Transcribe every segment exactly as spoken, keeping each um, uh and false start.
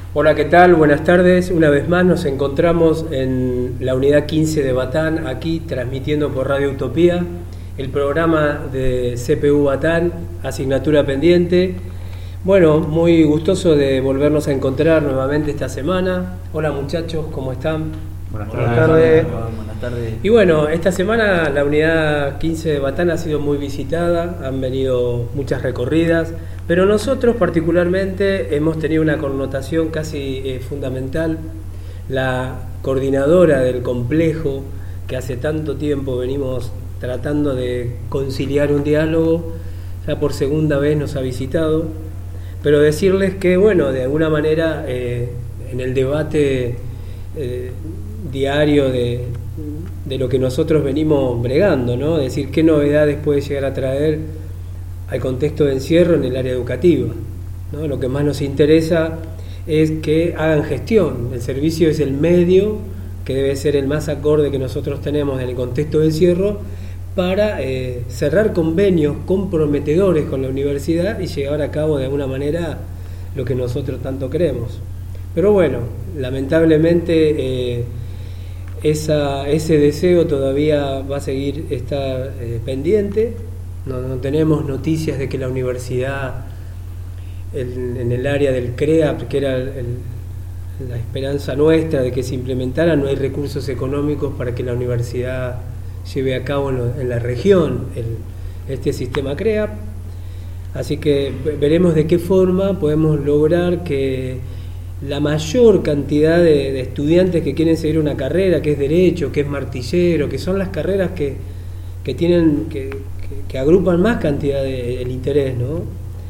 Hola, ¿qué tal? Buenas tardes. Una vez más nos encontramos en la unidad quince de Batán, aquí transmitiendo por Radio Utopía, el programa de C P U Batán, asignatura pendiente. Bueno, muy gustoso de volvernos a encontrar nuevamente esta semana. Hola muchachos, ¿cómo están? Buenas tardes. tardes. Buenas tardes. Y bueno, esta semana la unidad quince de Batán ha sido muy visitada, han venido muchas recorridas, pero nosotros particularmente hemos tenido una connotación casi eh, fundamental. La coordinadora del complejo, que hace tanto tiempo venimos tratando de conciliar un diálogo, ya por segunda vez nos ha visitado, pero decirles que, bueno, de alguna manera eh, en el debate eh, diario de, de lo que nosotros venimos bregando, ¿no? Es decir, qué novedades puede llegar a traer al contexto de encierro en el área educativa, ¿no? Lo que más nos interesa es que hagan gestión. El servicio es el medio que debe ser el más acorde que nosotros tenemos en el contexto de encierro para eh, cerrar convenios comprometedores con la universidad y llevar a cabo de alguna manera lo que nosotros tanto queremos. Pero bueno, lamentablemente eh, esa, ese deseo todavía va a seguir estar eh, pendiente. No, no tenemos noticias de que la universidad, el, en el área del C R E A P, que era el, el, la esperanza nuestra de que se implementara, no hay recursos económicos para que la universidad lleve a cabo en, lo, en la región el, este sistema C R E A P. Así que veremos de qué forma podemos lograr que la mayor cantidad de, de estudiantes que quieren seguir una carrera, que es Derecho, que es Martillero, que son las carreras que, que tienen... que, que agrupan más cantidad del de, interés, ¿no?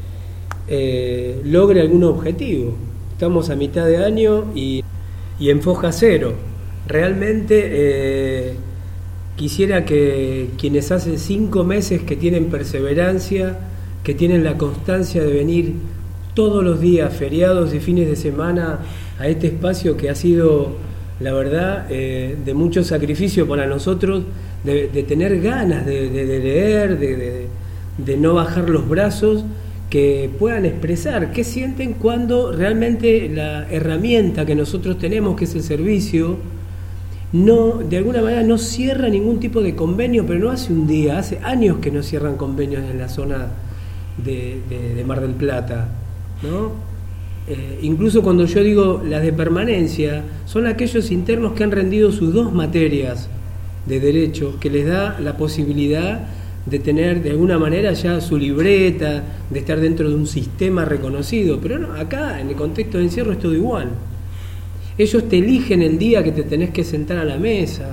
Eh, logre algún objetivo. Estamos a mitad de año y, y en foja cero. Realmente eh, quisiera que quienes hace cinco meses que tienen perseverancia, que tienen la constancia de venir todos los días, feriados y fines de semana, a este espacio que ha sido, la verdad, eh, de mucho sacrificio para nosotros, de, de tener ganas de, de, de leer, de, de, de no bajar los brazos, que puedan expresar qué sienten cuando realmente la herramienta que nosotros tenemos, que es el servicio, no, de alguna manera no cierra ningún tipo de convenio, pero no hace un día, hace años que no cierran convenios en la zona de, de, de Mar del Plata, ¿no? Eh, incluso cuando yo digo las de permanencia, son aquellos internos que han rendido sus dos materias de Derecho, que les da la posibilidad de tener de alguna manera ya su libreta, de estar dentro de un sistema reconocido. Pero no, acá en el contexto de encierro es todo igual. Ellos te eligen el día que te tenés que sentar a la mesa,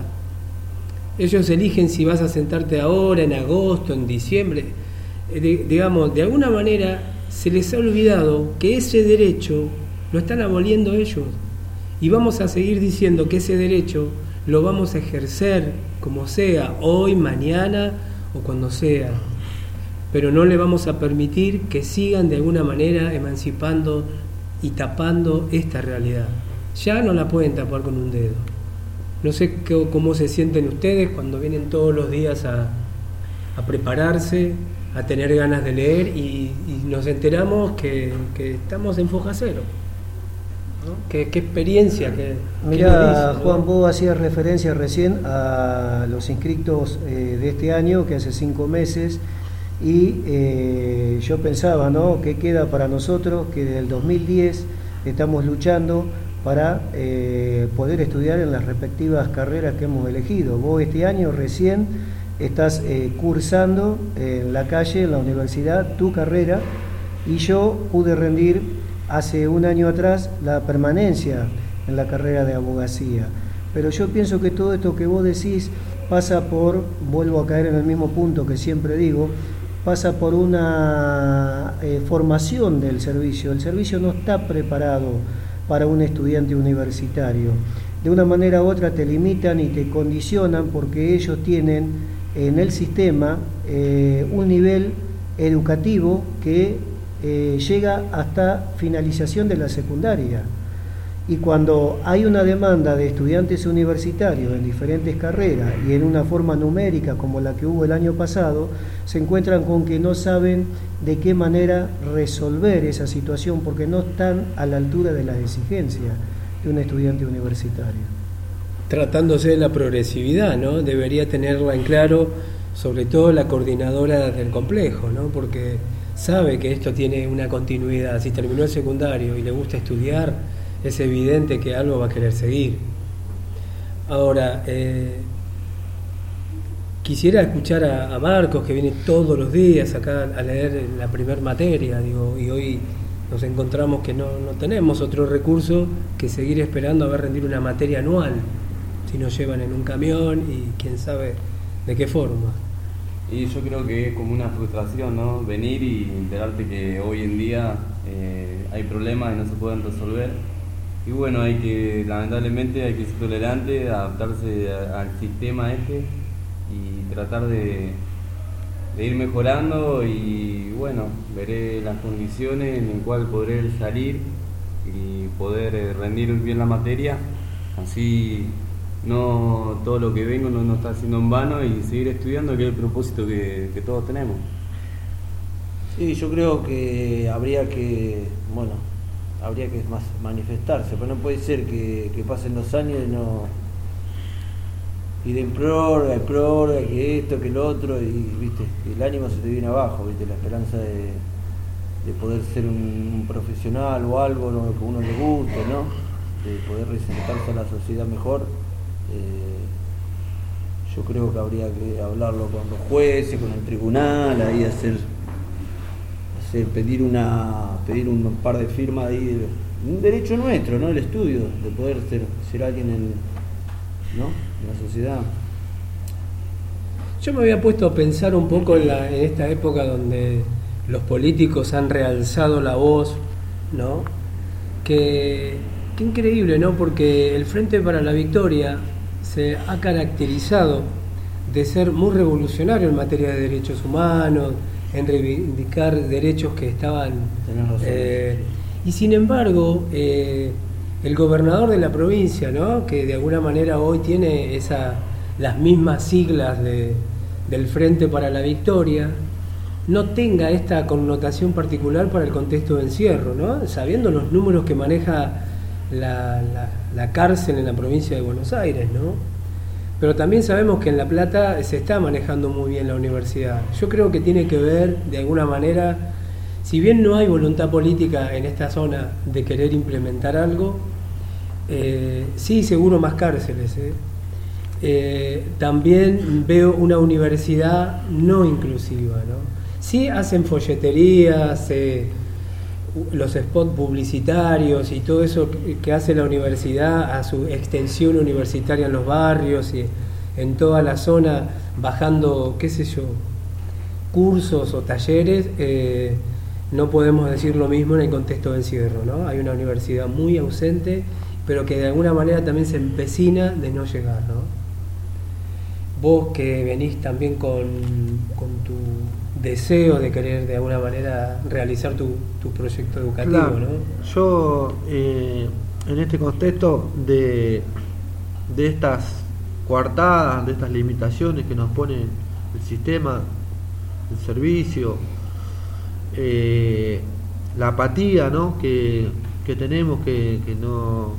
ellos eligen si vas a sentarte ahora, en agosto, en diciembre. Eh, de, digamos, de alguna manera se les ha olvidado que ese derecho lo están aboliendo ellos, y vamos a seguir diciendo que ese derecho lo vamos a ejercer como sea, hoy, mañana o cuando sea, pero no le vamos a permitir que sigan de alguna manera emancipando y tapando esta realidad. Ya no la pueden tapar con un dedo. No sé qué, cómo se sienten ustedes cuando vienen todos los días a, a prepararse, a tener ganas de leer y, y nos enteramos que, que estamos en foja cero. ¿No? ¿Qué, qué experiencia? Qué, Mirá, ¿no? Juan, vos hacías referencia recién a los inscritos eh, de este año, que hace cinco meses, y eh, yo pensaba, ¿no?, que queda para nosotros, que desde el dos mil diez estamos luchando para eh, poder estudiar en las respectivas carreras que hemos elegido. Vos este año recién estás eh, cursando en la calle, en la universidad, tu carrera, y yo pude rendir hace un año atrás la permanencia en la carrera de abogacía. Pero yo pienso que todo esto que vos decís pasa por, vuelvo a caer en el mismo punto que siempre digo, pasa por una eh, formación del servicio. El servicio no está preparado para un estudiante universitario. De una manera u otra te limitan y te condicionan porque ellos tienen en el sistema eh, un nivel educativo que eh, llega hasta finalización de la secundaria. Y cuando hay una demanda de estudiantes universitarios en diferentes carreras y en una forma numérica como la que hubo el año pasado, se encuentran con que no saben de qué manera resolver esa situación porque no están a la altura de las exigencias de un estudiante universitario. Tratándose de la progresividad, ¿no? Debería tenerla en claro, sobre todo la coordinadora del complejo, ¿no? Porque sabe que esto tiene una continuidad. Si terminó el secundario y le gusta estudiar, es evidente que algo va a querer seguir. Ahora, eh, quisiera escuchar a, a Marcos, que viene todos los días acá a leer la primer materia, digo, y hoy nos encontramos que no, no tenemos otro recurso que seguir esperando a ver rendir una materia anual, si nos llevan en un camión y quién sabe de qué forma. Y yo creo que es como una frustración, ¿no? Venir y enterarte que hoy en día eh, hay problemas y no se pueden resolver. Y bueno, hay que, lamentablemente, hay que ser tolerante, adaptarse a, al sistema este y tratar de, de ir mejorando y bueno, veré las condiciones en las cuales podré salir y poder eh, rendir bien la materia, así no todo lo que vengo no, no está haciendo en vano y seguir estudiando, que es el propósito que, que todos tenemos. Sí, yo creo que habría que, bueno, habría que más manifestarse, pero no puede ser que, que pasen los años y no y de prórroga, de prórroga, que esto, que lo otro, y viste, el ánimo se te viene abajo, viste, la esperanza de, de poder ser un, un profesional o algo, lo que a uno le guste, ¿no? De poder reinsertarse a la sociedad mejor. Eh, yo creo que habría que hablarlo con los jueces, con el tribunal, ahí hacer hacer pedir una pedir un par de firmas ahí, un derecho nuestro, ¿no? El estudio, de poder ser, ser alguien en, ¿no? en la sociedad. Yo me había puesto a pensar un poco en, la, en esta época donde los políticos han realzado la voz, ¿no? Que, que increíble, ¿no? Porque el Frente para la Victoria se ha caracterizado de ser muy revolucionario en materia de derechos humanos, en reivindicar derechos que estaban... Eh, y sin embargo, eh, el gobernador de la provincia, ¿no? Que de alguna manera hoy tiene esa, las mismas siglas de, del Frente para la Victoria, no tenga esta connotación particular para el contexto de encierro, ¿no? Sabiendo los números que maneja la, la, la cárcel en la provincia de Buenos Aires, ¿no? Pero también sabemos que en La Plata se está manejando muy bien la universidad. Yo creo que tiene que ver, de alguna manera, si bien no hay voluntad política en esta zona de querer implementar algo, eh, sí, seguro más cárceles. ¿eh? Eh, también veo una universidad no inclusiva, ¿no? Sí hacen folleterías, eh, los spots publicitarios y todo eso que hace la universidad a su extensión universitaria en los barrios y en toda la zona, bajando, qué sé yo, cursos o talleres, eh, no podemos decir lo mismo en el contexto de encierro, ¿no? Hay una universidad muy ausente, pero que de alguna manera también se empecina de no llegar, ¿no? Vos que venís también con, con tu deseo de querer de alguna manera realizar tu, tu proyecto educativo, claro, ¿no? Yo eh, en este contexto de, de estas coartadas, de estas limitaciones que nos pone el sistema, el servicio, eh, la apatía, ¿no? que, que tenemos, que, que no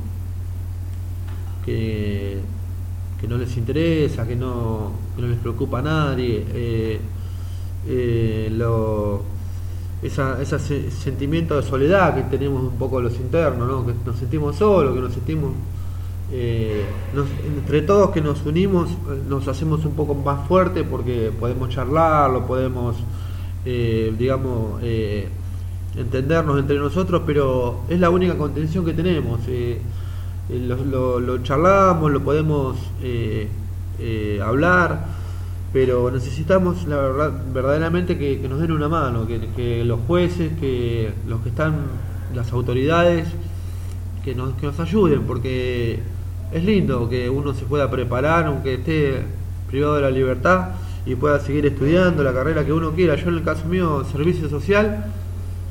que, que no les interesa, que no, que no les preocupa a nadie, eh, Eh, lo, esa, ese sentimiento de soledad que tenemos un poco los internos, ¿no? Que nos sentimos solos, que nos sentimos eh, nos, entre todos que nos unimos nos hacemos un poco más fuertes porque podemos charlarlo, podemos eh, digamos eh, entendernos entre nosotros, pero es la única contención que tenemos. eh, lo, lo, lo charlamos, lo podemos eh, eh, hablar, pero necesitamos la verdad, verdaderamente que, que nos den una mano, que, que los jueces, que los que están, las autoridades, que nos, que nos ayuden, porque es lindo que uno se pueda preparar, aunque esté privado de la libertad, y pueda seguir estudiando la carrera que uno quiera. Yo en el caso mío, servicio social,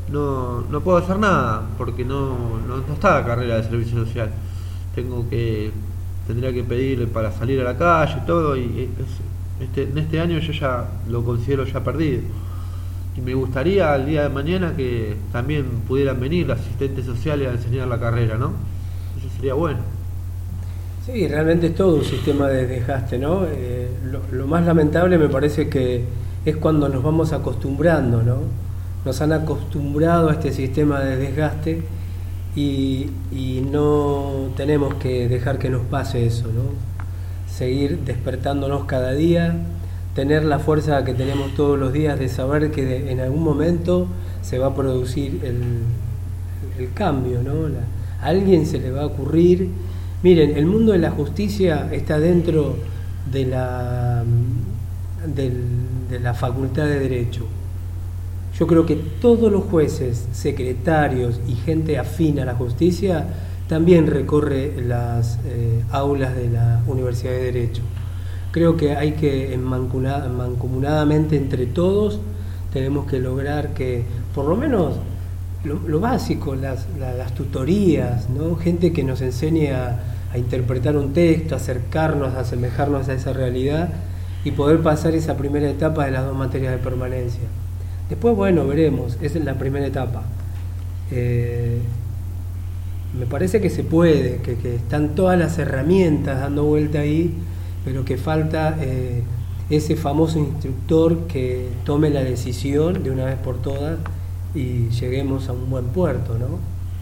no, no puedo hacer nada porque no, no, no está la carrera de servicio social. Tengo que, tendría que pedir para salir a la calle y todo, y es, este, en este año yo ya lo considero ya perdido. Y me gustaría al día de mañana que también pudieran venir los asistentes sociales a enseñar la carrera, ¿no? Eso sería bueno. Sí, realmente es todo un sistema de desgaste, ¿no? Eh, lo, lo más lamentable me parece que es cuando nos vamos acostumbrando, ¿no? Nos han acostumbrado a este sistema de desgaste y, y no tenemos que dejar que nos pase eso, ¿no? Seguir despertándonos cada día, tener la fuerza que tenemos todos los días de saber que de, en algún momento se va a producir el, el cambio, ¿no? La, a alguien se le va a ocurrir. Miren, el mundo de la justicia está dentro de la, de, de la Facultad de Derecho. Yo creo que todos los jueces, secretarios y gente afín a la justicia también recorre las eh, aulas de la Universidad de Derecho. Creo que hay que mancomunadamente entre todos tenemos que lograr que por lo menos lo, lo básico, las, las, las tutorías, ¿no? Gente que nos enseñe a, a interpretar un texto, a acercarnos, a asemejarnos a esa realidad y poder pasar esa primera etapa de las dos materias de permanencia. Después, bueno, veremos, esa es la primera etapa. Eh, me parece que se puede, que, que están todas las herramientas dando vuelta ahí, pero que falta eh, ese famoso instructor que tome la decisión de una vez por todas y lleguemos a un buen puerto, ¿no?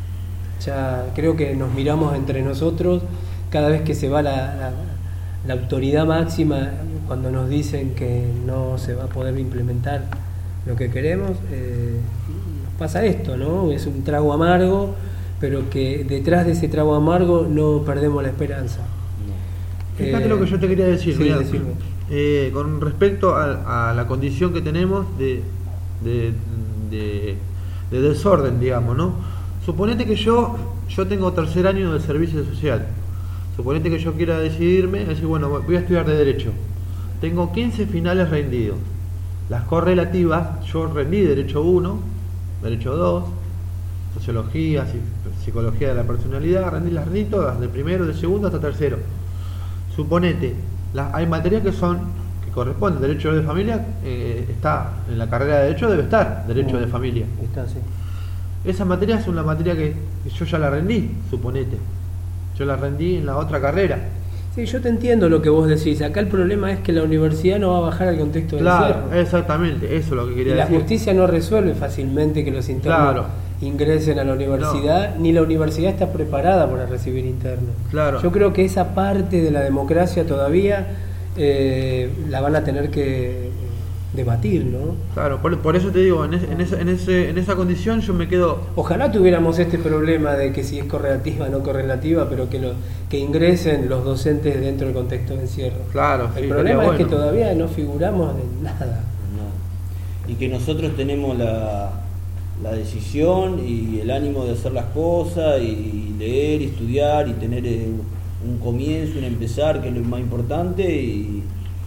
Ya creo que nos miramos entre nosotros cada vez que se va la, la, la autoridad máxima, cuando nos dicen que no se va a poder implementar lo que queremos, eh, nos pasa esto, ¿no? Es un trago amargo, pero que detrás de ese trago amargo no perdemos la esperanza. Fíjate Eh, lo que yo te quería decir, sí, mirá, decime. eh, con respecto a, a la condición que tenemos de, de, de, de desorden, digamos, ¿no? Suponete que yo, yo tengo tercer año de servicio social. Suponete que yo quiera decidirme, decir, bueno, voy a estudiar de Derecho. Tengo quince finales rendidos. Las correlativas, yo rendí Derecho uno, Derecho dos, Sociología, Psicología de la Personalidad, rendí las rendí todas, de primero, de segundo hasta tercero. Suponete, las, hay materias que son, que corresponden, Derecho de Familia, eh, está en la carrera de Derecho, debe estar Derecho de Familia. Está, sí. Esa materia es una materia que, que yo ya la rendí, suponete. Yo la rendí en la otra carrera. Sí, yo te entiendo lo que vos decís. Acá el problema es que la universidad no va a bajar al contexto del Claro, encierro. exactamente, eso es lo que Y quería la decir. justicia no resuelve fácilmente que los internos Claro. ingresen a la universidad, ni la universidad está preparada para recibir internos. Claro. Yo creo que esa parte de la democracia todavía eh, la van a tener que debatir, ¿no? Claro, por, por eso te digo, en, ese, en, esa, en, ese, en esa condición yo me quedo... Ojalá tuviéramos este problema de que si es correlativa o no correlativa, pero que, lo, que ingresen los docentes dentro del contexto de encierro. Claro, El sí, problema sería es que bueno. todavía no figuramos de nada. No. Y que nosotros tenemos la, la decisión y el ánimo de hacer las cosas y leer, y estudiar y tener eh, un comienzo, un empezar, que es lo más importante, y,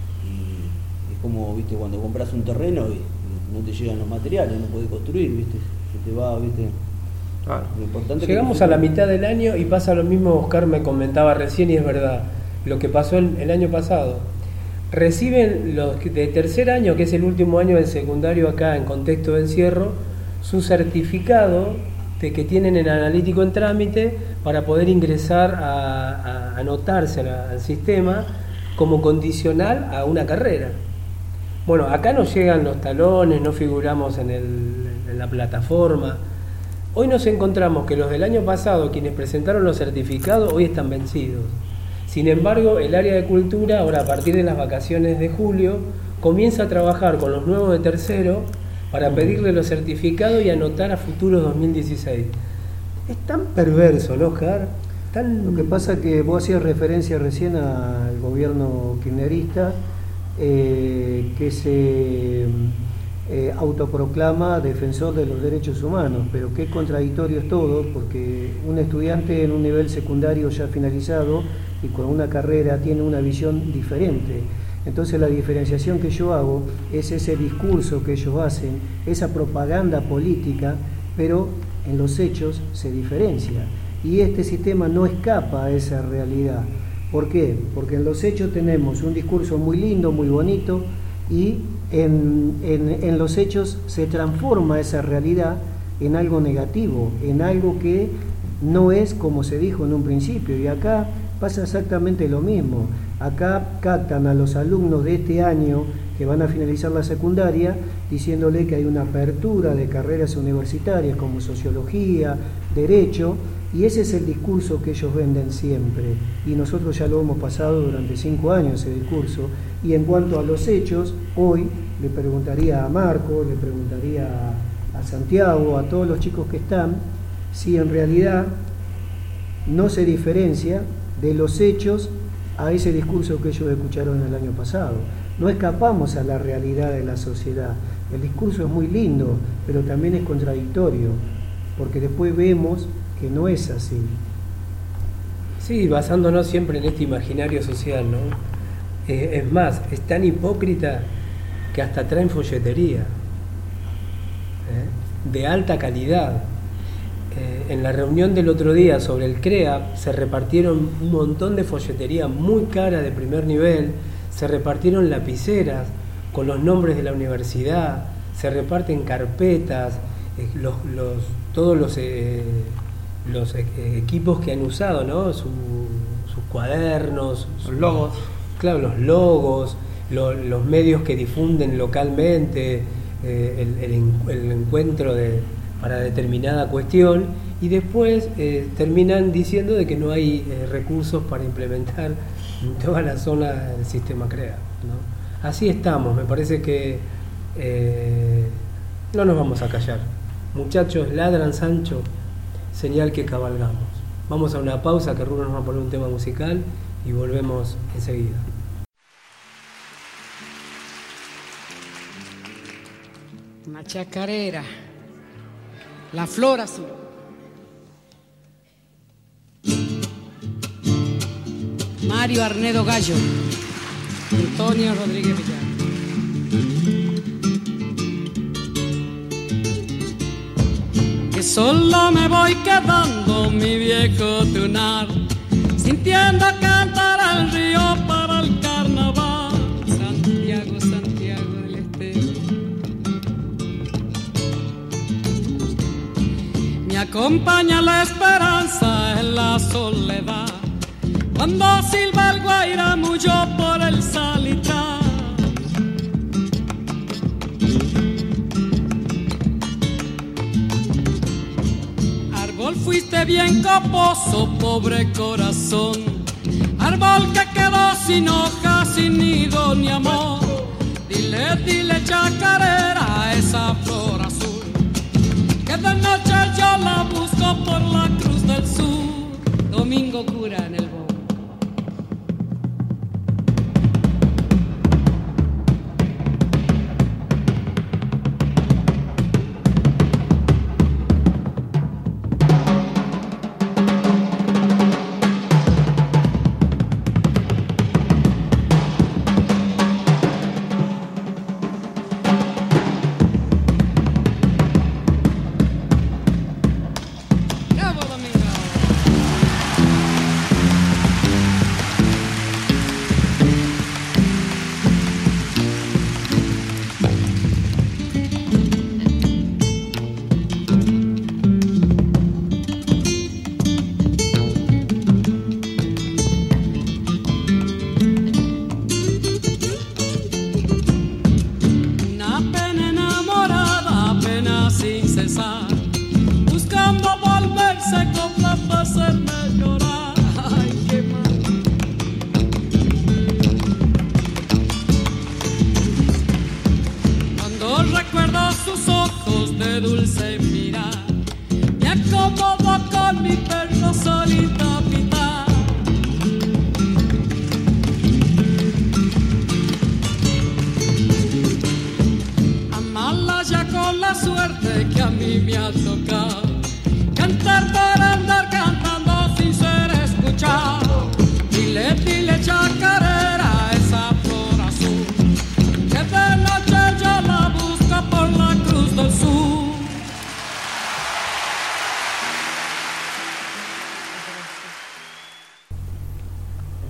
y es como, viste, cuando compras un terreno y, y no te llegan los materiales, no podés construir, viste, se te va, viste. Claro. Lo importante es Llegamos que a la mitad del año y pasa lo mismo. Oscar me comentaba recién y es verdad lo que pasó el, el año pasado. Reciben los de tercer año, que es el último año del secundario acá en contexto de encierro, su certificado de que tienen el analítico en trámite para poder ingresar a, a anotarse a, al sistema como condicional a una carrera. Bueno, acá nos llegan los talones, no figuramos en, el, en la plataforma. Hoy nos encontramos que los del año pasado, quienes presentaron los certificados, hoy están vencidos. Sin embargo, el área de cultura, ahora a partir de las vacaciones de julio, comienza a trabajar con los nuevos de tercero para pedirle los certificados y anotar a futuros dos mil dieciséis. Es tan perverso, ¿no, Oscar? Tan... Lo que pasa es que vos hacías referencia recién al gobierno kirchnerista, eh, que se eh, autoproclama defensor de los derechos humanos, pero qué contradictorio es todo, porque un estudiante en un nivel secundario ya finalizado y con una carrera tiene una visión diferente. Entonces la diferenciación que yo hago es ese discurso que ellos hacen, esa propaganda política pero en los hechos se diferencia. Y este sistema no escapa a esa realidad. ¿Por qué? Porque en los hechos tenemos un discurso muy lindo, muy bonito, y en, en, en los hechos se transforma esa realidad en algo negativo, en algo que no es como se dijo en un principio. Y acá pasa exactamente lo mismo. Acá captan a los alumnos de este año que van a finalizar la secundaria diciéndole que hay una apertura de carreras universitarias como sociología, derecho, y ese es el discurso que ellos venden siempre, y nosotros ya lo hemos pasado durante cinco años ese discurso. Y en cuanto a los hechos, hoy le preguntaría a Marco, le preguntaría a, a Santiago, a todos los chicos que están, si en realidad no se diferencia de los hechos a ese discurso que ellos escucharon el año pasado. No escapamos a la realidad de la sociedad. El discurso es muy lindo, pero también es contradictorio, porque después vemos que no es así. Sí, basándonos siempre en este imaginario social, ¿no? Eh, es más, es tan hipócrita que hasta traen folletería, ¿eh? de alta calidad. Eh, en la reunión del otro día sobre el CREA se repartieron un montón de folletería muy cara de primer nivel, se repartieron lapiceras con los nombres de la universidad, se reparten carpetas, eh, los, los, todos los, eh, los eh, equipos que han usado, ¿no? Su, sus cuadernos, los logos. Claro, los logos, lo, los medios que difunden localmente, eh, el, el, el encuentro de, para determinada cuestión, y después eh, terminan diciendo de que no hay eh, recursos para implementar en toda la zona el sistema CREA, ¿no? Así estamos, me parece que eh, no nos vamos a callar. Muchachos, ladran Sancho, señal que cabalgamos. Vamos a una pausa, que Rubén nos va a poner un tema musical y volvemos enseguida. Una chacarera, la flor azul. Mario Arnedo Gallo, Antonio Rodríguez Villar. Que solo me voy quedando, mi viejo tunar, sintiendo cantar al río para el carnaval. Santiago, Santiago del Estero. Me acompaña la esperanza en la soledad, cuando silba el guairamullo por el salitral. Árbol fuiste bien coposo, pobre corazón, árbol que quedó sin hojas, sin nido ni amor. Dile, dile chacarera a esa flor azul, que de noche yo la busco por la Cruz del Sur. Domingo cura en el bosque.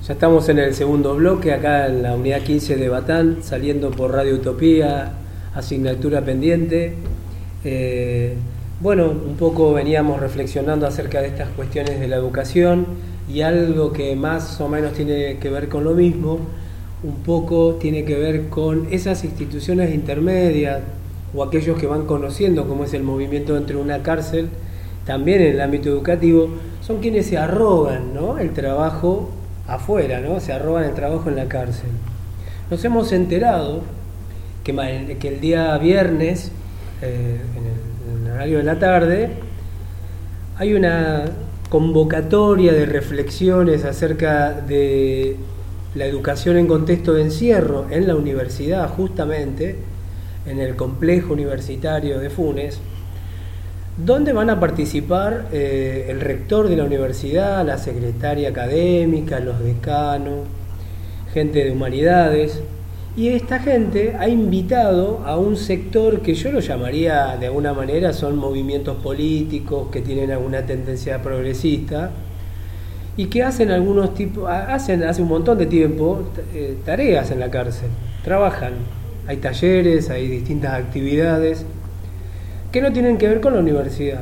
Ya estamos en el segundo bloque, acá en la unidad quince de Batán, saliendo por Radio Utopía, asignatura pendiente. Eh, bueno, un poco veníamos reflexionando acerca de estas cuestiones de la educación y algo que más o menos tiene que ver con lo mismo, un poco tiene que ver con esas instituciones intermedias o aquellos que van conociendo, como es el movimiento dentro de una cárcel, también en el ámbito educativo, son quienes se arrogan, ¿no?, el trabajo afuera, ¿no? Se arrogan el trabajo en la cárcel. Nos hemos enterado que, que el día viernes, eh, en, el, en el horario de la tarde, hay una convocatoria de reflexiones acerca de la educación en contexto de encierro en la universidad, justamente en el complejo universitario de Funes, donde van a participar eh, el rector de la universidad, la secretaria académica, los decanos, gente de humanidades, y esta gente ha invitado a un sector que yo lo llamaría de alguna manera, son movimientos políticos que tienen alguna tendencia progresista y que hacen algunos tipos, hacen hace un montón de tiempo eh, tareas en la cárcel, trabajan, hay talleres, hay distintas actividades que no tienen que ver con la universidad.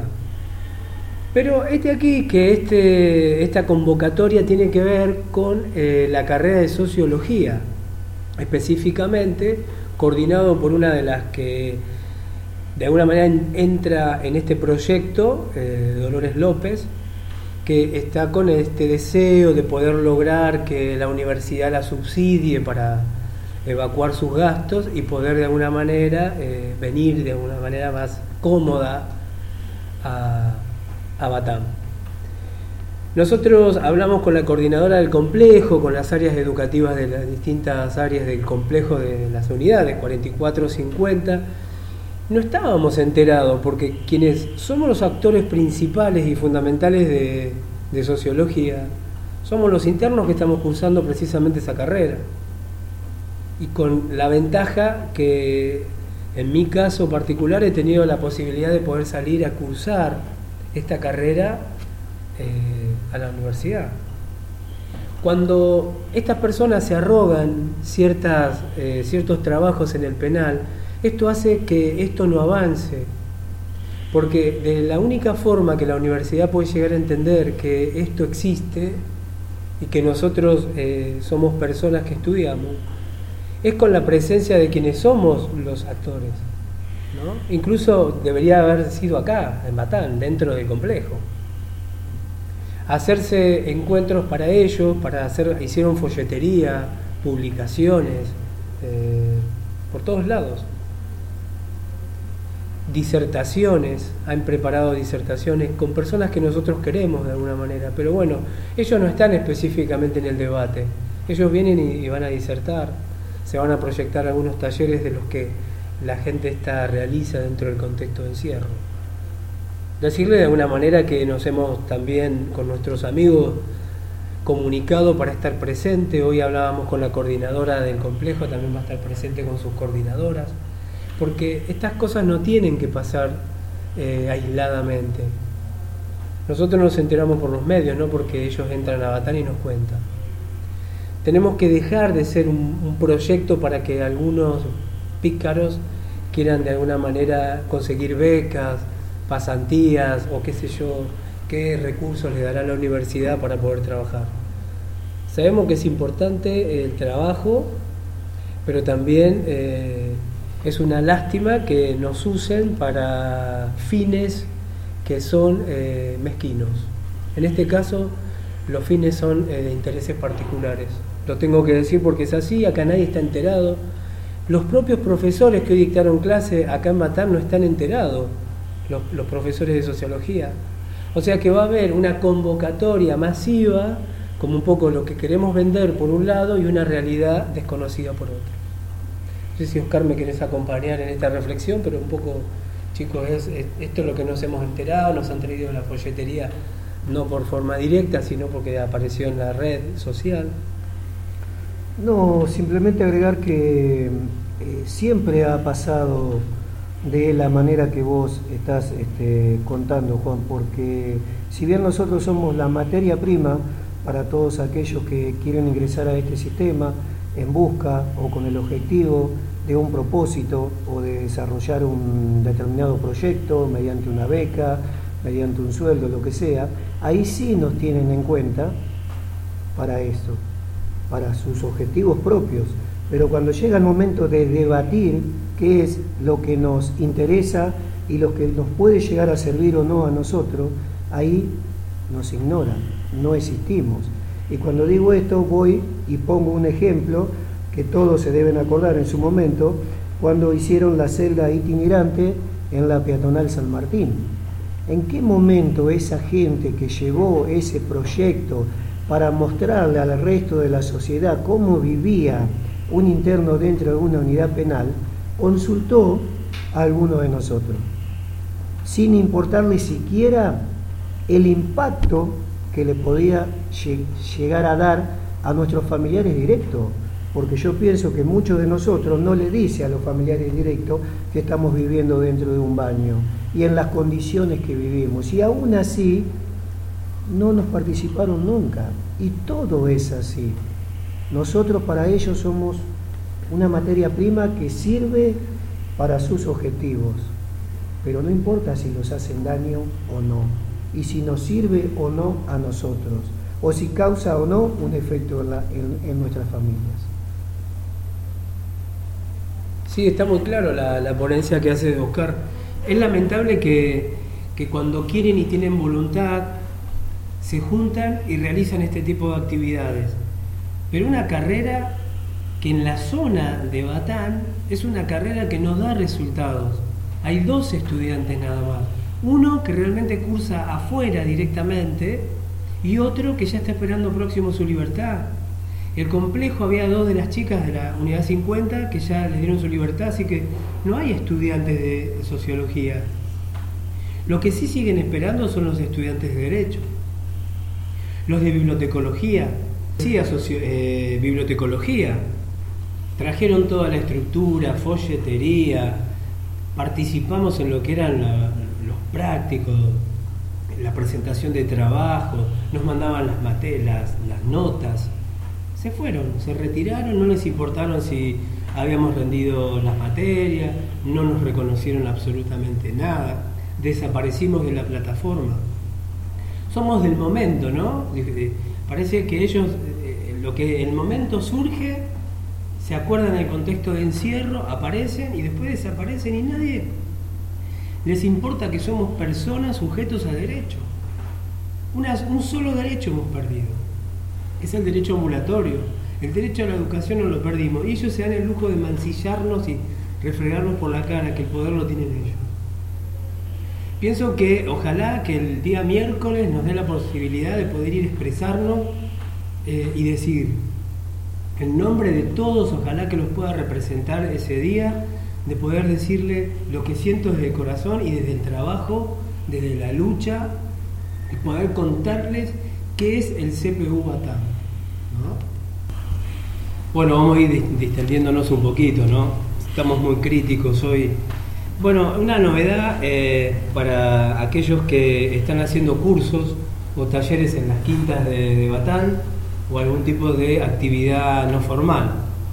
Pero este aquí, que este, esta convocatoria tiene que ver con eh, la carrera de sociología, específicamente coordinado por una de las que de alguna manera entra en este proyecto, eh, Dolores López, que está con este deseo de poder lograr que la universidad la subsidie para evacuar sus gastos y poder de alguna manera eh, venir de alguna manera más cómoda a, a Batán. Nosotros hablamos con la coordinadora del complejo, con las áreas educativas de las distintas áreas del complejo de las unidades, cuarenta y cuatro, cincuenta. No estábamos enterados porque quienes somos los actores principales y fundamentales de, de sociología somos los internos que estamos cursando precisamente esa carrera. Y con la ventaja que en mi caso particular he tenido la posibilidad de poder salir a cursar esta carrera eh, a la universidad. Cuando estas personas se arrogan ciertas, eh, ciertos trabajos en el penal, esto hace que esto no avance, porque de la única forma que la universidad puede llegar a entender que esto existe y que nosotros eh, somos personas que estudiamos, es con la presencia de quienes somos los actores, ¿no? Incluso debería haber sido acá, en Batán, dentro del complejo. Hacerse encuentros para ellos, para hacer, hicieron folletería, publicaciones, eh, por todos lados. Disertaciones, han preparado disertaciones con personas que nosotros queremos de alguna manera, pero bueno, ellos no están específicamente en el debate, ellos vienen y, y van a disertar, se van a proyectar algunos talleres de los que la gente esta realiza dentro del contexto de encierro. Decirle de alguna manera que nos hemos también con nuestros amigos comunicado para estar presente. Hoy hablábamos con la coordinadora del complejo, también va a estar presente con sus coordinadoras, porque estas cosas no tienen que pasar eh, aisladamente. Nosotros nos enteramos por los medios, no porque ellos entran a Batán y nos cuentan. Tenemos que dejar de ser un, un proyecto para que algunos pícaros quieran de alguna manera conseguir becas, pasantías o qué sé yo, qué recursos le dará la universidad para poder trabajar. Sabemos que es importante el trabajo, pero también eh, es una lástima que nos usen para fines que son eh, mezquinos. En este caso, los fines son eh, de intereses particulares. Lo tengo que decir porque es así, acá nadie está enterado. Los propios profesores que hoy dictaron clase acá en Batán no están enterados, los, los profesores de sociología. O sea que va a haber una convocatoria masiva, como un poco lo que queremos vender por un lado y una realidad desconocida por otro. No sé si Oscar me querés acompañar en esta reflexión, pero un poco, chicos, es, es, esto es lo que nos hemos enterado, nos han traído la folletería, no por forma directa, sino porque apareció en la red social. No, simplemente agregar que eh, siempre ha pasado de la manera que vos estás este, contando, Juan, porque si bien nosotros somos la materia prima para todos aquellos que quieren ingresar a este sistema en busca o con el objetivo de un propósito o de desarrollar un determinado proyecto mediante una beca, mediante un sueldo, lo que sea, ahí sí nos tienen en cuenta para esto, para sus objetivos propios. Pero cuando llega el momento de debatir qué es lo que nos interesa y lo que nos puede llegar a servir o no a nosotros, ahí nos ignoran, no existimos. Y cuando digo esto voy y pongo un ejemplo que todos se deben acordar en su momento, cuando hicieron la celda itinerante en la peatonal San Martín. ¿En qué momento esa gente que llevó ese proyecto para mostrarle al resto de la sociedad cómo vivía un interno dentro de una unidad penal, consultó a alguno de nosotros, sin importarle siquiera el impacto que le podía llegar a dar a nuestros familiares directos? Porque yo pienso que muchos de nosotros no le dice a los familiares directos que estamos viviendo dentro de un baño y en las condiciones que vivimos, y aún así no nos participaron nunca, y todo es así. Nosotros para ellos somos una materia prima que sirve para sus objetivos, pero no importa si nos hacen daño o no, y si nos sirve o no a nosotros, o si causa o no un efecto en, la, en, en nuestras familias. Sí, está muy claro la, la ponencia que hace Oscar. Es lamentable que, que cuando quieren y tienen voluntad se juntan y realizan este tipo de actividades. Pero una carrera que en la zona de Batán es una carrera que no da resultados. Hay dos estudiantes nada más. Uno que realmente cursa afuera directamente y otro que ya está esperando próximo su libertad. El complejo había dos de las chicas de la unidad cincuenta que ya les dieron su libertad, así que no hay estudiantes de sociología. Lo que sí siguen esperando son los estudiantes de derecho. Los de bibliotecología, sí, socio, eh, bibliotecología, trajeron toda la estructura, folletería, participamos en lo que eran la, los prácticos, la presentación de trabajo, nos mandaban las, mate, las, las notas. Se fueron, se retiraron, no les importaron si habíamos rendido las materias, no nos reconocieron absolutamente nada, desaparecimos de la plataforma. Somos del momento, ¿no? Parece que ellos, lo que en el momento surge, se acuerdan del contexto de encierro, aparecen y después desaparecen y nadie les importa que somos personas sujetos a derecho. Una, un solo derecho hemos perdido, que es el derecho ambulatorio. El derecho a la educación no lo perdimos y ellos se dan el lujo de mancillarnos y refregarnos por la cara que el poder lo tienen ellos. Pienso que ojalá que el día miércoles nos dé la posibilidad de poder ir a expresarnos eh, y decir en nombre de todos, ojalá que los pueda representar ese día, de poder decirle lo que siento desde el corazón y desde el trabajo, desde la lucha, y poder contarles qué es el C P U Batán, ¿no? Bueno, vamos a ir distendiéndonos un poquito, ¿no? Estamos muy críticos hoy. Bueno, una novedad eh, para aquellos que están haciendo cursos o talleres en las quintas de, de Batán o algún tipo de actividad no formal.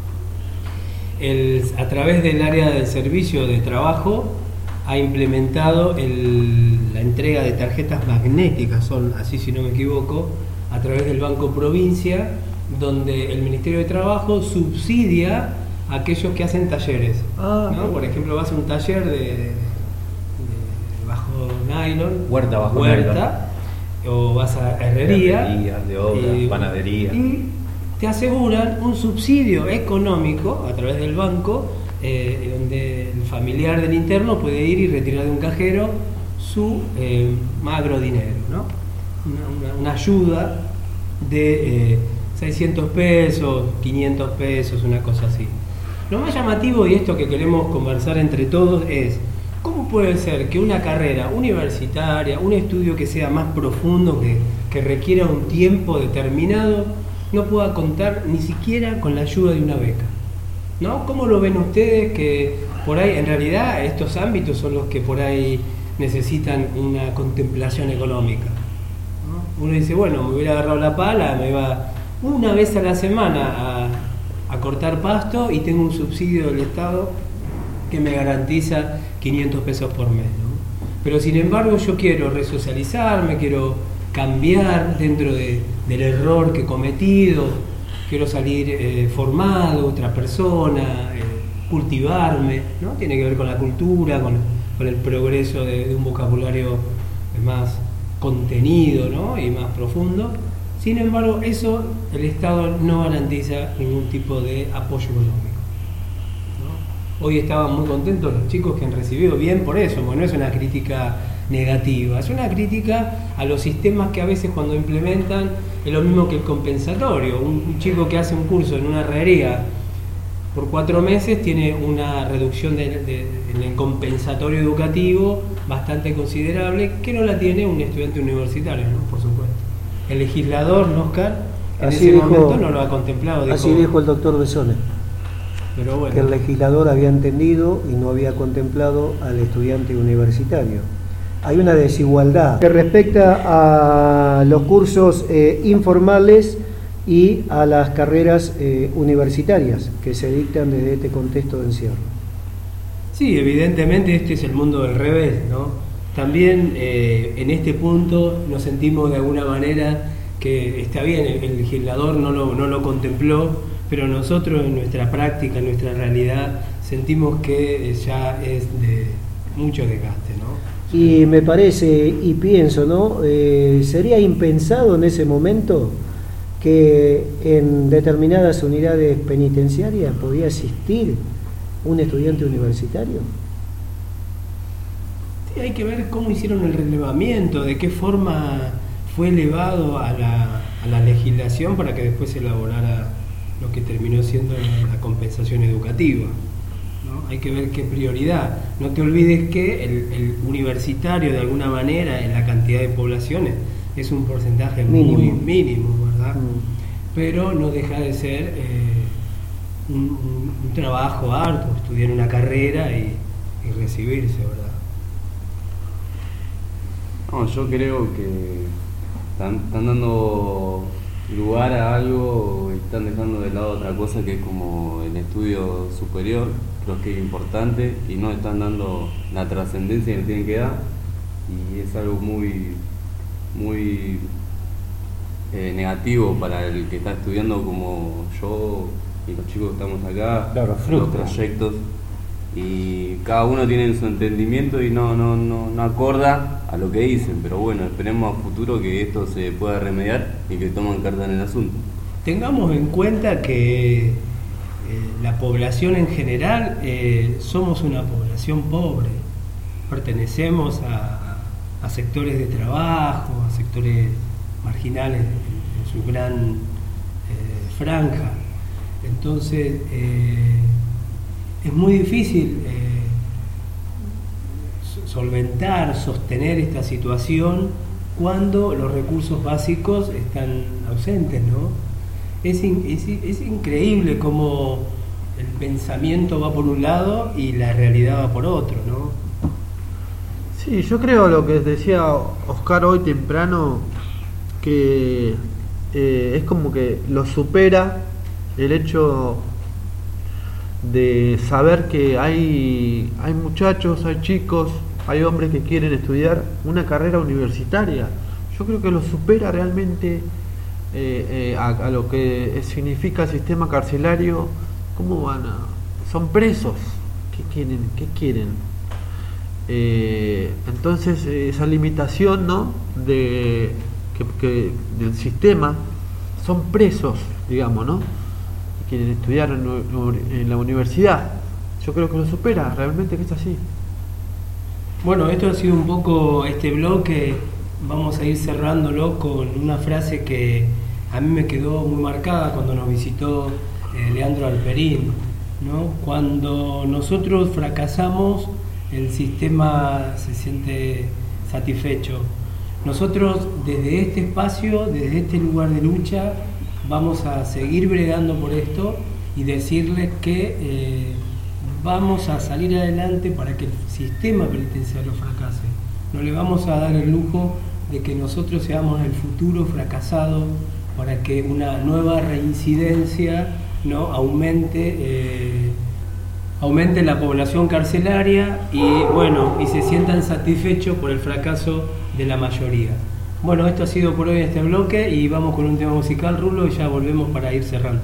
El, a través del área del servicio de trabajo ha implementado el, la entrega de tarjetas magnéticas, son así si no me equivoco, a través del Banco Provincia, donde el Ministerio de Trabajo subsidia a aquellos que hacen talleres, ah, ¿no? Por ejemplo, vas a un taller de, de, de bajo nylon, huerta bajo huerta, nylon, o vas a herrería, herrería de obra, y, panadería, y te aseguran un subsidio económico a través del banco, eh, donde el familiar del interno puede ir y retirar de un cajero su eh, magro dinero, ¿no? Una, una, una ayuda de eh, seiscientos pesos, quinientos pesos, una cosa así. Lo más llamativo, y esto que queremos conversar entre todos, es ¿cómo puede ser que una carrera universitaria, un estudio que sea más profundo, que, que requiera un tiempo determinado, no pueda contar ni siquiera con la ayuda de una beca? ¿No? ¿Cómo lo ven ustedes que por ahí, en realidad, estos ámbitos son los que por ahí necesitan una contemplación económica? ¿no? Uno dice, bueno, me hubiera agarrado la pala, me iba una vez a la semana a, a cortar pasto y tengo un subsidio del Estado que me garantiza quinientos pesos por mes, ¿no? Pero sin embargo yo quiero resocializarme, quiero cambiar dentro de, del error que he cometido, quiero salir eh, formado, otra persona, eh, cultivarme, ¿no? Tiene que ver con la cultura, con, con el progreso de, de un vocabulario más contenido, ¿no? Y más profundo. Sin embargo, eso el Estado no garantiza ningún tipo de apoyo económico, ¿no? Hoy estaban muy contentos los chicos que han recibido bien por eso, porque no es una crítica negativa, es una crítica a los sistemas que a veces cuando implementan es lo mismo que el compensatorio. Un, un chico que hace un curso en una herrería por cuatro meses tiene una reducción de, de, en el compensatorio educativo bastante considerable que no la tiene un estudiante universitario, ¿no? Por supuesto. El legislador, ¿no, Oscar? En así ese dijo, momento no lo ha contemplado. Dijo, así dijo el doctor Besone, pero bueno, que el legislador había entendido y no había contemplado al estudiante universitario. Hay una desigualdad que respecta a los cursos eh, informales y a las carreras eh, universitarias que se dictan desde este contexto de encierro. sí, evidentemente este es el mundo del revés, ¿no? También eh, en este punto nos sentimos de alguna manera que está bien, el, el legislador no lo, no lo contempló, pero nosotros en nuestra práctica, en nuestra realidad, sentimos que ya es de mucho desgaste, ¿no? Y me parece y pienso, ¿no? Eh, sería impensado en ese momento que en determinadas unidades penitenciarias podía asistir un estudiante universitario. Sí, hay que ver cómo hicieron el relevamiento, de qué forma fue elevado a la, a la legislación para que después se elaborara lo que terminó siendo la compensación educativa, ¿no? Hay que ver qué prioridad. No te olvides que el, el universitario, de alguna manera, en la cantidad de poblaciones, es un porcentaje mínimo. muy mínimo, ¿verdad? Mm. Pero no deja de ser eh, un, un, un trabajo arduo, estudiar una carrera y, y recibirse, ¿verdad? No, yo creo que están, están dando lugar a algo y están dejando de lado otra cosa que es como el estudio superior. Creo que es importante y no están dando la trascendencia que le tienen que dar, y es algo muy muy eh, negativo para el que está estudiando como yo y los chicos que estamos acá, claro, los proyectos, y cada uno tiene su entendimiento y no, no, no, no acorda a lo que dicen, pero bueno, esperemos a futuro que esto se pueda remediar y que tomen carta en el asunto. Tengamos en cuenta que eh, la población en general eh, somos una población pobre, pertenecemos a, a sectores de trabajo, a sectores marginales en, en su gran eh, franja, entonces eh, es muy difícil eh, solventar, sostener esta situación cuando los recursos básicos están ausentes, ¿no? Es, in, es, es increíble cómo el pensamiento va por un lado y la realidad va por otro, ¿no? Sí, yo creo lo que decía Oscar hoy temprano, que eh, es como que lo supera el hecho de saber que hay, hay muchachos, hay chicos, hay hombres que quieren estudiar una carrera universitaria. Yo creo que lo supera realmente eh, eh, a, a lo que significa el sistema carcelario. ¿Cómo van a...? Son presos. ¿Qué quieren? ¿Qué quieren? Eh, entonces esa limitación, ¿no? de que, que del sistema, son presos, digamos, ¿no? Quieren estudiar en, en la universidad. Yo creo que lo supera, realmente que es así. Bueno, esto ha sido un poco este bloque. Vamos a ir cerrándolo con una frase que a mí me quedó muy marcada cuando nos visitó eh, Leandro Alperín, ¿no? Cuando nosotros fracasamos, el sistema se siente satisfecho. Nosotros desde este espacio, desde este lugar de lucha, vamos a seguir bregando por esto y decirles que eh, vamos a salir adelante para que el sistema penitenciario fracase. No le vamos a dar el lujo de que nosotros seamos el futuro fracasado para que una nueva reincidencia, ¿no?, aumente, eh, aumente la población carcelaria y, bueno, y se sientan satisfechos por el fracaso de la mayoría. Bueno, esto ha sido por hoy en este bloque y vamos con un tema musical, Rulo, y ya volvemos para ir cerrando.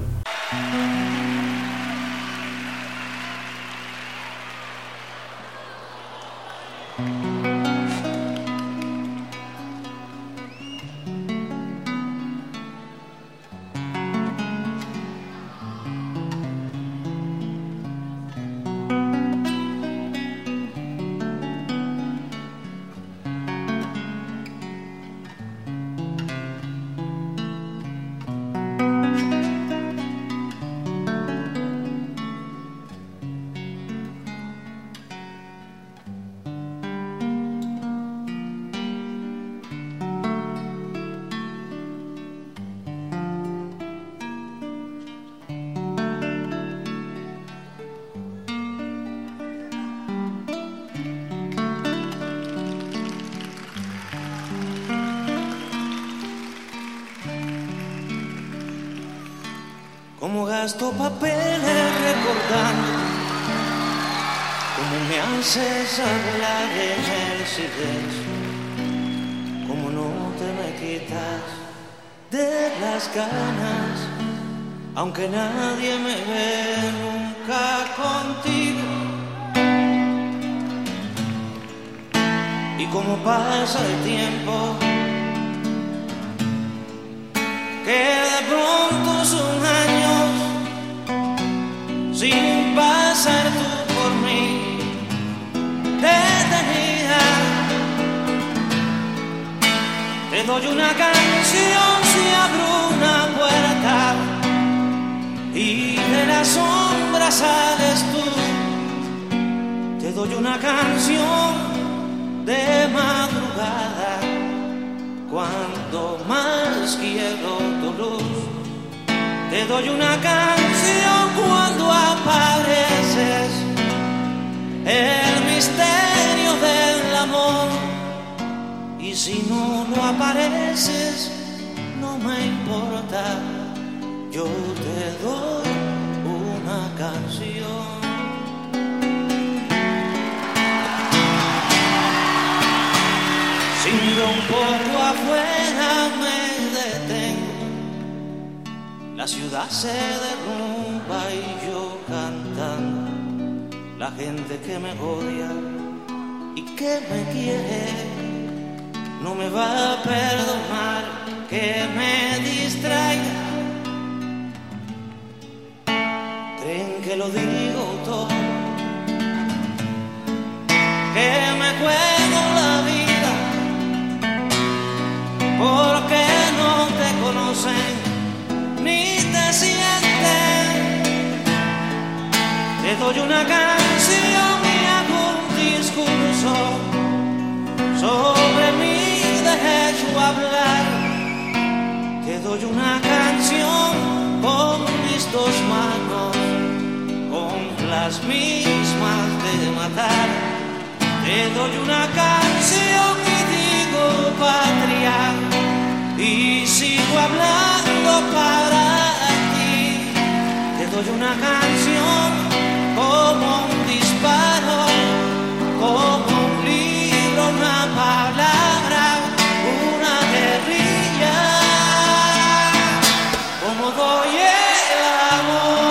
Como gasto papeles recordando, como me haces hablar en el silencio, como no te me quitas de las ganas, aunque nadie me ve nunca contigo. Y como pasa el tiempo, que de pronto son años sin pasar tú por mí, detenida. Te doy una canción si abro una puerta y de la sombra sales tú. Te doy una canción de madrugada cuando más quiero tu luz. Te doy una canción cuando apareces, el misterio del amor. Y si no lo apareces, no me importa, yo te doy una canción. Si miro un poco afuera me detengo, la ciudad se derrumba y yo cantando, la gente que me odia y que me quiere no me va a perdonar que me distraiga. Creen que lo digo todo, que me juego la vida, porque no te conocen ni te sienten. Te doy una canción y hago un discurso sobre mi derecho a hablar. Te doy una canción con mis dos manos, con las mismas de matar. Te doy una canción y digo patria, y sigo hablando para ti. Te doy una canción como un disparo, como un libro, una palabra, una guerrilla, como doy el amor.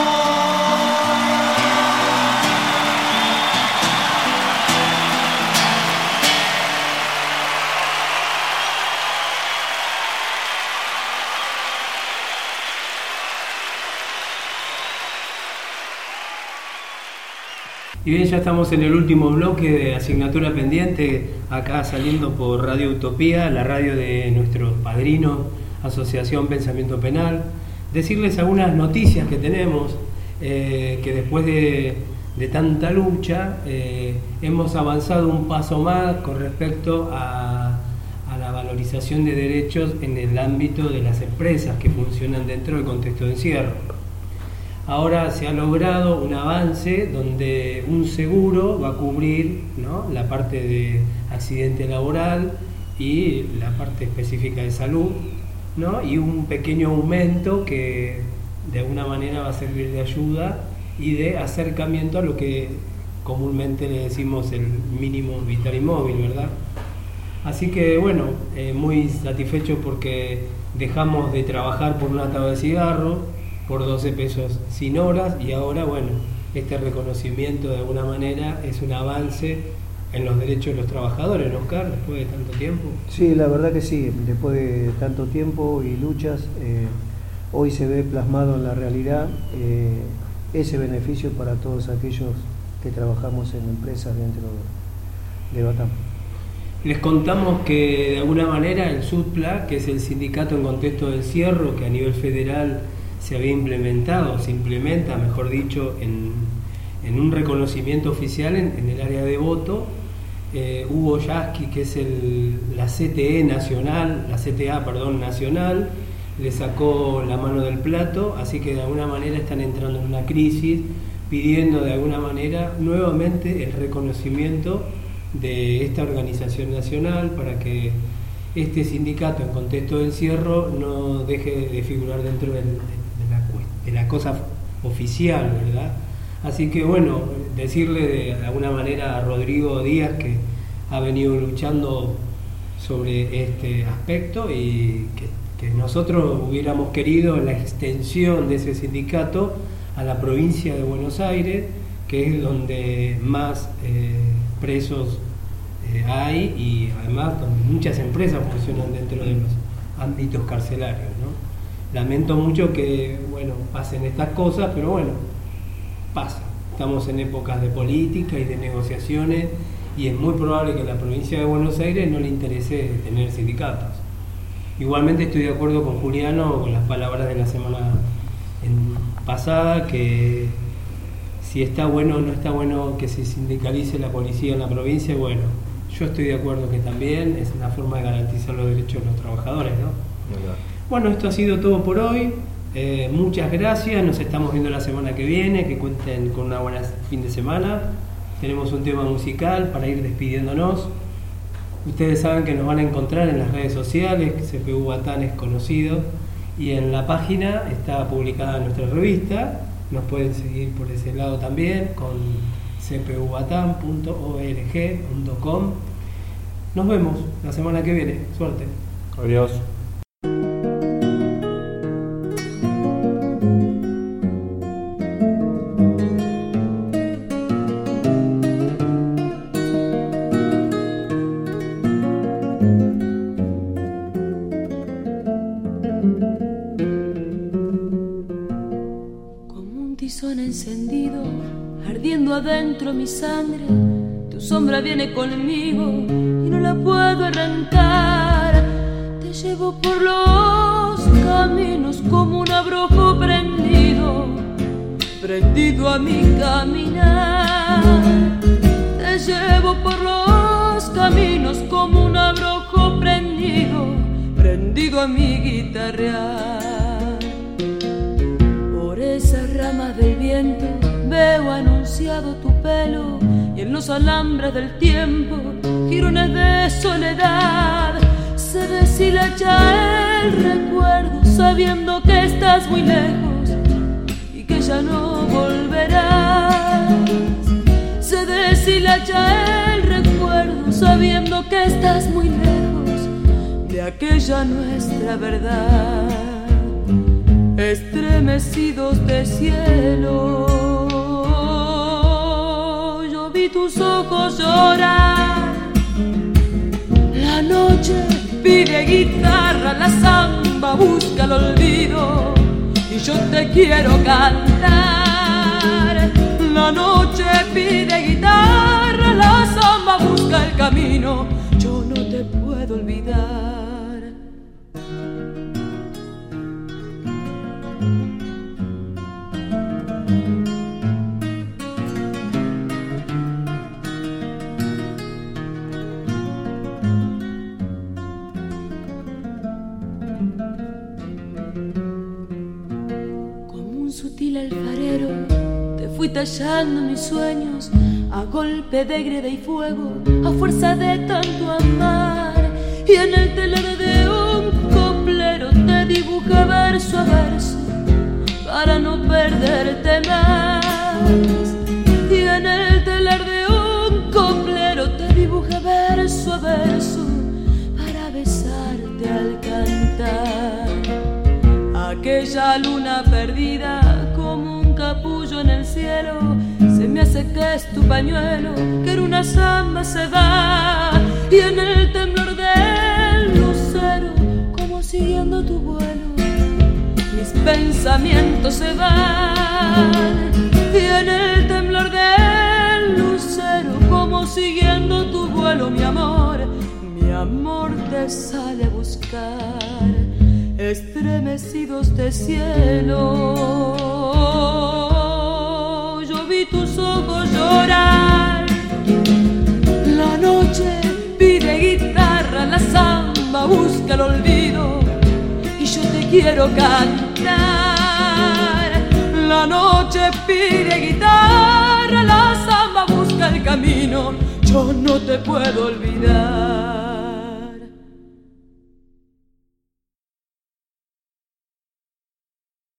Y bien, ya estamos en el último bloque de Asignatura Pendiente, acá saliendo por Radio Utopía, la radio de nuestros padrinos, Asociación Pensamiento Penal. Decirles algunas noticias que tenemos, eh, que después de, de tanta lucha eh, hemos avanzado un paso más con respecto a, a la valorización de derechos en el ámbito de las empresas que funcionan dentro del contexto de encierro. Ahora se ha logrado un avance donde un seguro va a cubrir, ¿no?, la parte de accidente laboral y la parte específica de salud, ¿no? Y un pequeño aumento que de alguna manera va a servir de ayuda y de acercamiento a lo que comúnmente le decimos el mínimo vital y móvil, ¿verdad? Así que bueno, eh, muy satisfecho porque dejamos de trabajar por un atado de cigarro, por doce pesos sin horas, y ahora bueno, este reconocimiento de alguna manera es un avance en los derechos de los trabajadores, ¿no, Oscar? Después de tanto tiempo. Sí, la verdad que sí, después de tanto tiempo y luchas, eh, hoy se ve plasmado en la realidad eh, ese beneficio para todos aquellos que trabajamos en empresas dentro de Batam. Les contamos que de alguna manera el SUTPLA, que es el sindicato en contexto del encierro, que a nivel federal se había implementado, se implementa, mejor dicho, en, en un reconocimiento oficial en, en el área de voto. eh, Hugo Yasky, que es el, la C T E nacional, la C T A, perdón, nacional, le sacó la mano del plato, así que de alguna manera están entrando en una crisis, pidiendo de alguna manera nuevamente el reconocimiento de esta organización nacional para que este sindicato en contexto de encierro no deje de figurar dentro del, de, de, la, de la cosa oficial, ¿verdad? Así que bueno, decirle de, de alguna manera a Rodrigo Díaz, que ha venido luchando sobre este aspecto, y que, que nosotros hubiéramos querido la extensión de ese sindicato a la provincia de Buenos Aires, que es donde más eh, presos eh, hay, y además donde muchas empresas funcionan dentro de los ámbitos carcelarios, ¿no? Lamento mucho que bueno pasen estas cosas, pero bueno, pasa. Estamos en épocas de política y de negociaciones, y es muy probable que a la provincia de Buenos Aires no le interese tener sindicatos. Igualmente estoy de acuerdo con Juliano con las palabras de la semana en, pasada, que si está bueno o no está bueno que se sindicalice la policía en la provincia. Bueno, yo estoy de acuerdo que también es una forma de garantizar los derechos de los trabajadores, ¿no? Bueno, esto ha sido todo por hoy. Eh, muchas gracias, nos estamos viendo la semana que viene, que cuenten con una buena fin de semana. Tenemos un tema musical para ir despidiéndonos. Ustedes saben que nos van a encontrar en las redes sociales, C P U Batam es conocido, y en la página está publicada nuestra revista. Nos pueden seguir por ese lado también con c p u batam punto org punto com. Nos vemos la semana que viene. Suerte. Adiós. Encendido, ardiendo adentro mi sangre, tu sombra viene conmigo y no la puedo arrancar. Te llevo por los caminos como un abrojo prendido, prendido a mi caminar. Te llevo por los caminos como un abrojo prendido, prendido a mi guitarrear. Esas ramas del viento veo anunciado tu pelo, y en los alambres del tiempo jirones de soledad. Se deshilacha el recuerdo sabiendo que estás muy lejos y que ya no volverás. Se deshilacha el recuerdo sabiendo que estás muy lejos de aquella nuestra verdad. Estremecidos de cielo, yo vi tus ojos llorar. La noche pide guitarra, la samba busca el olvido, y yo te quiero cantar. La noche pide guitarra, la samba busca el camino, yo no te puedo olvidar. Alfarero, te fui tallando mis sueños a golpe de greda y fuego, a fuerza de tanto amar. y en el telar de un coplero te dibuja verso a verso para no perderte más. Y en el telar de un coplero te dibuja verso a verso para besarte al cantar. Aquella luna perdida como un capullo en el cielo, se me hace que es tu pañuelo, que en una samba se va. Y en el temblor del lucero, como siguiendo tu vuelo, mis pensamientos se van. Y en el temblor del lucero, como siguiendo tu vuelo, mi amor, mi amor te sale a buscar, estremecidos de cielo. Yo vi tus ojos llorar, la noche pide guitarra, la samba busca el olvido y yo te quiero cantar. La noche pide guitarra, la samba busca el camino, yo no te puedo olvidar.